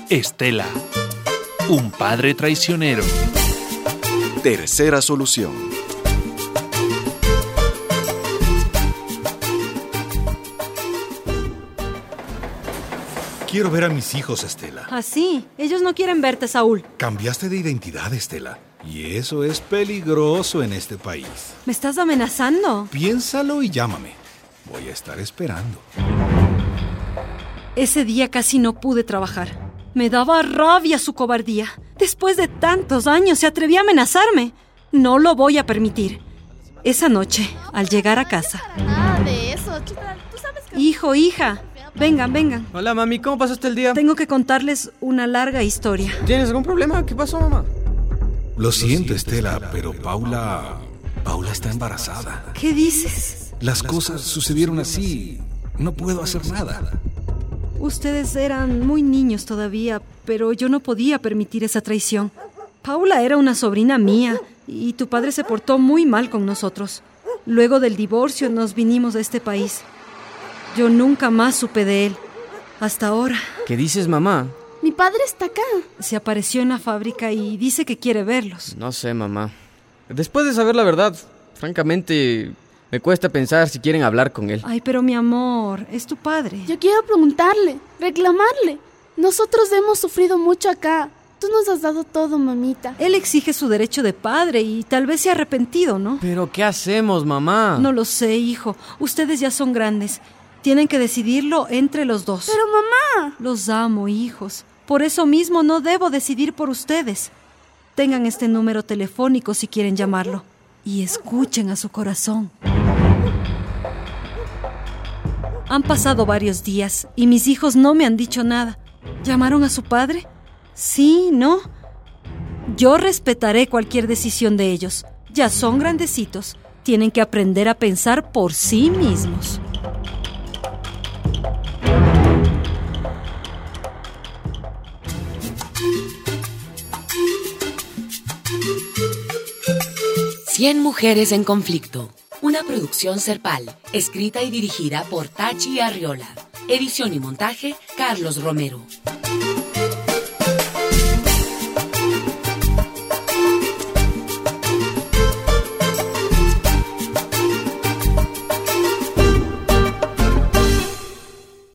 Estela, un padre traicionero. Tercera solución. Quiero ver a mis hijos, Estela. ¿Ah, sí? Ellos no quieren verte, Saúl. Cambiaste de identidad, Estela. Y eso es peligroso en este país. ¿Me estás amenazando? Piénsalo y llámame. Voy a estar esperando. Ese día casi no pude trabajar. Me daba rabia su cobardía. Después de tantos años se atrevía a amenazarme. No lo voy a permitir. Esa noche, al llegar a casa... Nada de eso. Tú sabes que... Hijo, hija, vengan. Hola, mami, ¿cómo pasaste el día? Tengo que contarles una larga historia. ¿Tienes algún problema? ¿Qué pasó, mamá? Lo siento, Estela, pero Paula está embarazada. ¿Qué dices? Las cosas sucedieron así. No puedo hacer nada. Ustedes eran muy niños todavía, pero yo no podía permitir esa traición. Paula era una sobrina mía y tu padre se portó muy mal con nosotros. Luego del divorcio nos vinimos a este país. Yo nunca más supe de él. Hasta ahora. ¿Qué dices, mamá? Mi padre está acá. Se apareció en la fábrica y dice que quiere verlos. No sé, mamá. Después de saber la verdad, francamente, me cuesta pensar si quieren hablar con él. Ay, pero mi amor, es tu padre. Yo quiero preguntarle, reclamarle. Nosotros hemos sufrido mucho acá. Tú nos has dado todo, mamita. Él exige su derecho de padre y tal vez se ha arrepentido, ¿no? ¿Pero qué hacemos, mamá? No lo sé, hijo. Ustedes ya son grandes. Tienen que decidirlo entre los dos. Pero, mamá... Los amo, hijos. Por eso mismo no debo decidir por ustedes. Tengan este número telefónico si quieren llamarlo. Y escuchen a su corazón. Han pasado varios días y mis hijos no me han dicho nada. ¿Llamaron a su padre? Sí, ¿no? Yo respetaré cualquier decisión de ellos. Ya son grandecitos. Tienen que aprender a pensar por sí mismos. Cien mujeres en conflicto. Una producción Serpal, escrita y dirigida por Tachi Arriola. Edición y montaje, Carlos Romero.